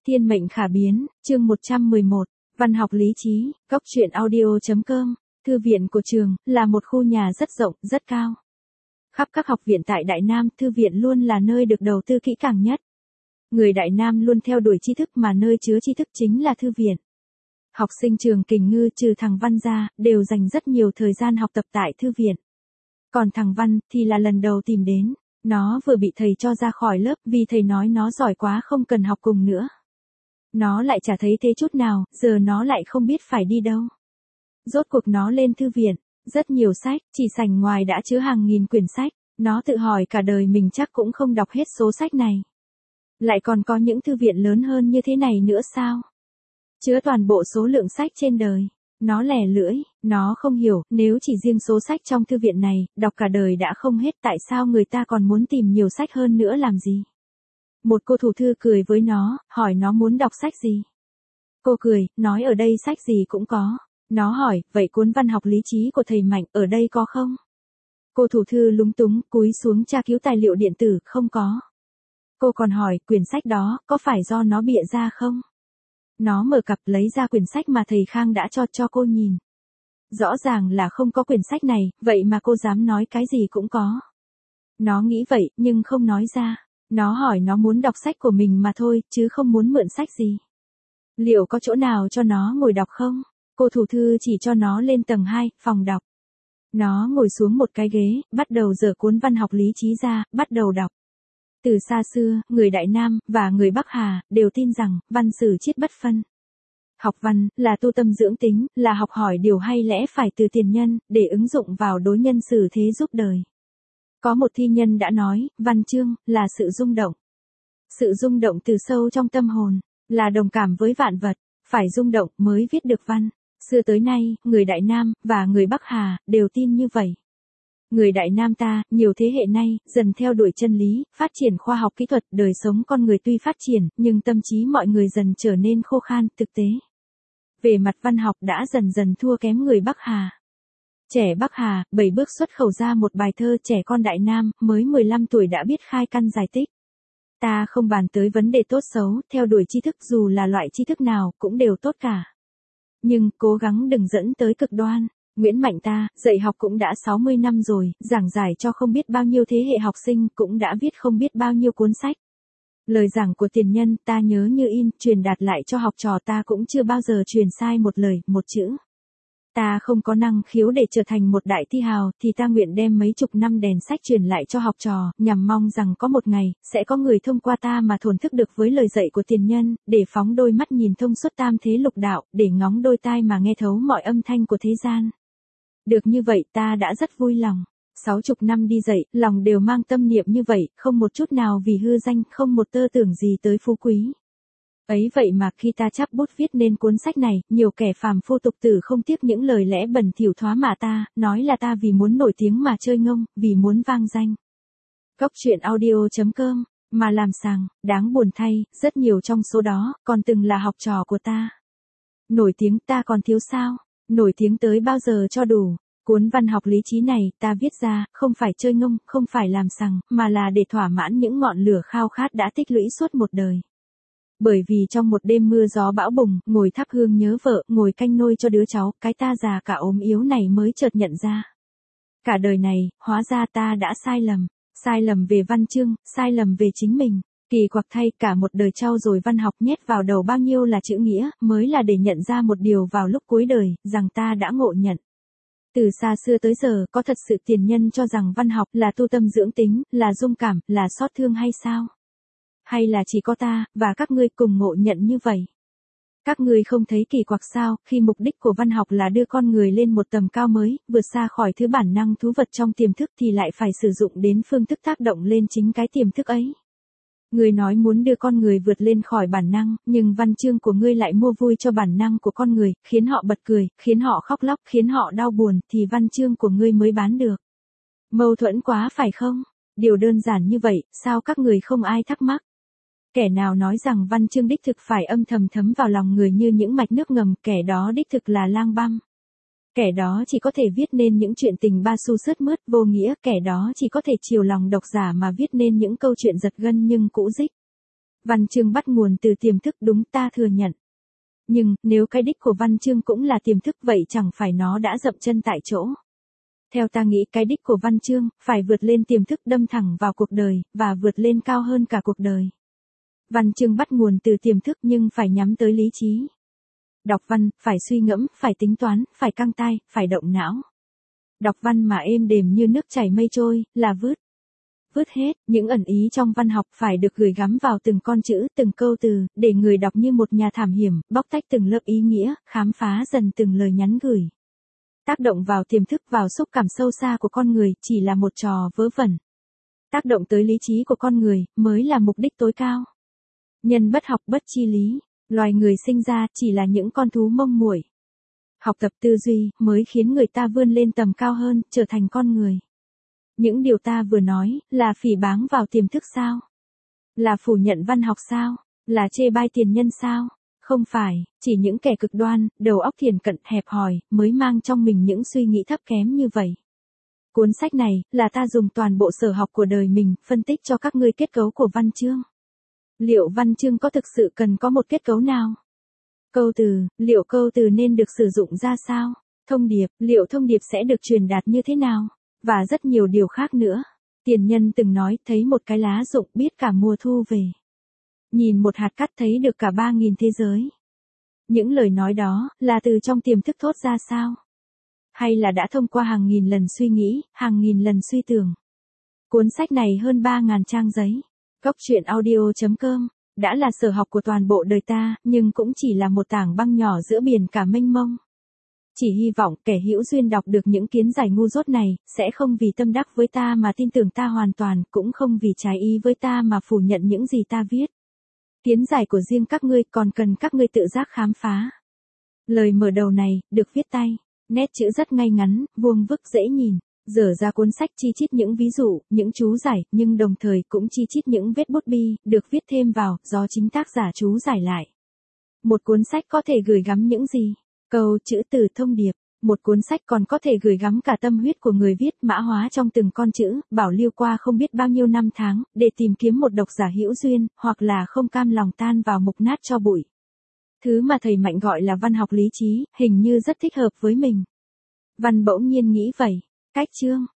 Thiên mệnh khả biến, chương 111, Văn học lý trí, góc truyện audio.com. Thư viện của trường, là một khu nhà rất rộng, rất cao. Khắp các học viện tại Đại Nam, thư viện luôn là nơi được đầu tư kỹ càng nhất. Người Đại Nam luôn theo đuổi tri thức mà nơi chứa tri thức chính là thư viện. Học sinh trường Kình Ngư trừ thằng Văn ra, đều dành rất nhiều thời gian học tập tại thư viện. Còn thằng Văn, thì là lần đầu tìm đến. Nó vừa bị thầy cho ra khỏi lớp vì thầy nói nó giỏi quá không cần học cùng nữa. Nó lại chả thấy thế chút nào, giờ nó lại không biết phải đi đâu. Rốt cuộc nó lên thư viện, rất nhiều sách, chỉ sảnh ngoài đã chứa hàng nghìn quyển sách. Nó tự hỏi cả đời mình chắc cũng không đọc hết số sách này. Lại còn có những thư viện lớn hơn như thế này nữa sao? Chứa toàn bộ số lượng sách trên đời. Nó lẻ lưỡi, nó không hiểu, nếu chỉ riêng số sách trong thư viện này, đọc cả đời đã không hết tại sao người ta còn muốn tìm nhiều sách hơn nữa làm gì? Một cô thủ thư cười với nó, hỏi nó muốn đọc sách gì? Cô cười, nói ở đây sách gì cũng có. Nó hỏi, vậy cuốn văn học lý trí của thầy Mạnh ở đây có không? Cô thủ thư lúng túng, cúi xuống tra cứu tài liệu điện tử, không có. Cô còn hỏi, quyển sách đó, có phải do nó bịa ra không? Nó mở cặp lấy ra quyển sách mà thầy Khang đã cho cô nhìn. Rõ ràng là không có quyển sách này, vậy mà cô dám nói cái gì cũng có. Nó nghĩ vậy, nhưng không nói ra. Nó hỏi nó muốn đọc sách của mình mà thôi, chứ không muốn mượn sách gì. Liệu có chỗ nào cho nó ngồi đọc không? Cô thủ thư chỉ cho nó lên tầng 2, phòng đọc. Nó ngồi xuống một cái ghế, bắt đầu dở cuốn văn học lý trí ra, bắt đầu đọc. Từ xa xưa, người Đại Nam, và người Bắc Hà, đều tin rằng, văn sử chiết bất phân. Học văn, là tu tâm dưỡng tính, là học hỏi điều hay lẽ phải từ tiền nhân, để ứng dụng vào đối nhân xử thế giúp đời. Có một thi nhân đã nói, văn chương, là sự rung động. Sự rung động từ sâu trong tâm hồn, là đồng cảm với vạn vật, phải rung động mới viết được văn. Xưa tới nay, người Đại Nam, và người Bắc Hà, đều tin như vậy. Người Đại Nam ta, nhiều thế hệ nay, dần theo đuổi chân lý, phát triển khoa học kỹ thuật, đời sống con người tuy phát triển, nhưng tâm trí mọi người dần trở nên khô khan, thực tế. Về mặt văn học đã dần dần thua kém người Bắc Hà. Trẻ Bắc Hà, 7 bước xuất khẩu ra một bài thơ trẻ con Đại Nam, mới 15 tuổi đã biết khai căn giải tích. Ta không bàn tới vấn đề tốt xấu, theo đuổi tri thức dù là loại tri thức nào, cũng đều tốt cả. Nhưng, cố gắng đừng dẫn tới cực đoan. Nguyễn Mạnh ta, dạy học cũng đã 60 năm rồi, giảng giải cho không biết bao nhiêu thế hệ học sinh, cũng đã viết không biết bao nhiêu cuốn sách. Lời giảng của tiền nhân ta nhớ như in, truyền đạt lại cho học trò ta cũng chưa bao giờ truyền sai một lời, một chữ. Ta không có năng khiếu để trở thành một đại thi hào, thì ta nguyện đem mấy chục năm đèn sách truyền lại cho học trò, nhằm mong rằng có một ngày, sẽ có người thông qua ta mà thổn thức được với lời dạy của tiền nhân, để phóng đôi mắt nhìn thông suốt tam thế lục đạo, để ngóng đôi tai mà nghe thấu mọi âm thanh của thế gian. Được như vậy ta đã rất vui lòng. 60 năm đi dạy, lòng đều mang tâm niệm như vậy, không một chút nào vì hư danh, không một tơ tưởng gì tới phú quý. Ấy vậy mà khi ta chắp bút viết nên cuốn sách này, nhiều kẻ phàm phu tục tử không tiếc những lời lẽ bẩn thỉu thoá mạ ta, nói là ta vì muốn nổi tiếng mà chơi ngông, vì muốn vang danh. Góc truyện audio.com, mà làm sàng, đáng buồn thay, rất nhiều trong số đó, còn từng là học trò của ta. Nổi tiếng ta còn thiếu sao? Nổi tiếng tới bao giờ cho đủ? Cuốn văn học lý trí này, ta viết ra, không phải chơi ngông, không phải làm sằng, mà là để thỏa mãn những ngọn lửa khao khát đã tích lũy suốt một đời. Bởi vì trong một đêm mưa gió bão bùng, ngồi thắp hương nhớ vợ, ngồi canh nôi cho đứa cháu, cái ta già cả ốm yếu này mới chợt nhận ra. Cả đời này, hóa ra ta đã sai lầm. Sai lầm về văn chương, sai lầm về chính mình. Kỳ quặc thay, cả một đời trau dồi văn học nhét vào đầu bao nhiêu là chữ nghĩa, mới là để nhận ra một điều vào lúc cuối đời, rằng ta đã ngộ nhận. Từ xa xưa tới giờ, có thật sự tiền nhân cho rằng văn học là tu tâm dưỡng tính, là dung cảm, là xót thương hay sao? Hay là chỉ có ta, và các ngươi cùng ngộ nhận như vậy? Các ngươi không thấy kỳ quặc sao, khi mục đích của văn học là đưa con người lên một tầm cao mới, vượt xa khỏi thứ bản năng thú vật trong tiềm thức thì lại phải sử dụng đến phương thức tác động lên chính cái tiềm thức ấy. Ngươi nói muốn đưa con người vượt lên khỏi bản năng, nhưng văn chương của ngươi lại mua vui cho bản năng của con người, khiến họ bật cười, khiến họ khóc lóc, khiến họ đau buồn, thì văn chương của ngươi mới bán được. Mâu thuẫn quá phải không? Điều đơn giản như vậy, sao các người không ai thắc mắc? Kẻ nào nói rằng văn chương đích thực phải âm thầm thấm vào lòng người như những mạch nước ngầm, kẻ đó đích thực là lang băm. Kẻ đó chỉ có thể viết nên những chuyện tình ba xu sướt mướt vô nghĩa, kẻ đó chỉ có thể chiều lòng độc giả mà viết nên những câu chuyện giật gân nhưng cũ dích. Văn chương bắt nguồn từ tiềm thức, đúng, ta thừa nhận. Nhưng, nếu cái đích của văn chương cũng là tiềm thức, vậy chẳng phải nó đã dậm chân tại chỗ. Theo ta nghĩ, cái đích của văn chương, phải vượt lên tiềm thức, đâm thẳng vào cuộc đời, và vượt lên cao hơn cả cuộc đời. Văn chương bắt nguồn từ tiềm thức nhưng phải nhắm tới lý trí. Đọc văn, phải suy ngẫm, phải tính toán, phải căng tai, phải động não. Đọc văn mà êm đềm như nước chảy mây trôi, là vứt hết, những ẩn ý trong văn học phải được gửi gắm vào từng con chữ, từng câu từ, để người đọc như một nhà thám hiểm, bóc tách từng lớp ý nghĩa, khám phá dần từng lời nhắn gửi. Tác động vào tiềm thức, vào xúc cảm sâu xa của con người, chỉ là một trò vớ vẩn. Tác động tới lý trí của con người, mới là mục đích tối cao. Nhân bất học bất chi lý, loài người sinh ra chỉ là những con thú mông muội. Học tập tư duy, mới khiến người ta vươn lên tầm cao hơn, trở thành con người. Những điều ta vừa nói, là phỉ báng vào tiềm thức sao? Là phủ nhận văn học sao? Là chê bai tiền nhân sao? Không phải, chỉ những kẻ cực đoan, đầu óc thiển cận, hẹp hòi, mới mang trong mình những suy nghĩ thấp kém như vậy. Cuốn sách này, là ta dùng toàn bộ sở học của đời mình, phân tích cho các ngươi kết cấu của văn chương. Liệu văn chương có thực sự cần có một kết cấu nào? Câu từ, liệu câu từ nên được sử dụng ra sao? Thông điệp, liệu thông điệp sẽ được truyền đạt như thế nào? Và rất nhiều điều khác nữa. Tiền nhân từng nói, thấy một cái lá rụng biết cả mùa thu về. Nhìn một hạt cát thấy được cả 3.000 thế giới. Những lời nói đó, là từ trong tiềm thức thốt ra sao? Hay là đã thông qua hàng nghìn lần suy nghĩ, hàng nghìn lần suy tưởng? Cuốn sách này hơn 3.000 trang giấy. Goctruyện.audio.com đã là sở học của toàn bộ đời ta, nhưng cũng chỉ là một tảng băng nhỏ giữa biển cả mênh mông. Chỉ hy vọng kẻ hữu duyên đọc được những kiến giải ngu dốt này, sẽ không vì tâm đắc với ta mà tin tưởng ta hoàn toàn, cũng không vì trái ý với ta mà phủ nhận những gì ta viết. Kiến giải của riêng các ngươi còn cần các ngươi tự giác khám phá. Lời mở đầu này, được viết tay, nét chữ rất ngay ngắn, vuông vức dễ nhìn. Dở ra cuốn sách chi chít những ví dụ, những chú giải, nhưng đồng thời cũng chi chít những vết bút bi, được viết thêm vào, do chính tác giả chú giải lại. Một cuốn sách có thể gửi gắm những gì? Câu, chữ, từ, thông điệp. Một cuốn sách còn có thể gửi gắm cả tâm huyết của người viết, mã hóa trong từng con chữ, bảo lưu qua không biết bao nhiêu năm tháng, để tìm kiếm một độc giả hữu duyên, hoặc là không cam lòng tan vào mục nát cho bụi. Thứ mà thầy Mạnh gọi là văn học lý trí, hình như rất thích hợp với mình. Văn bỗng nhiên nghĩ vậy. Cách chương.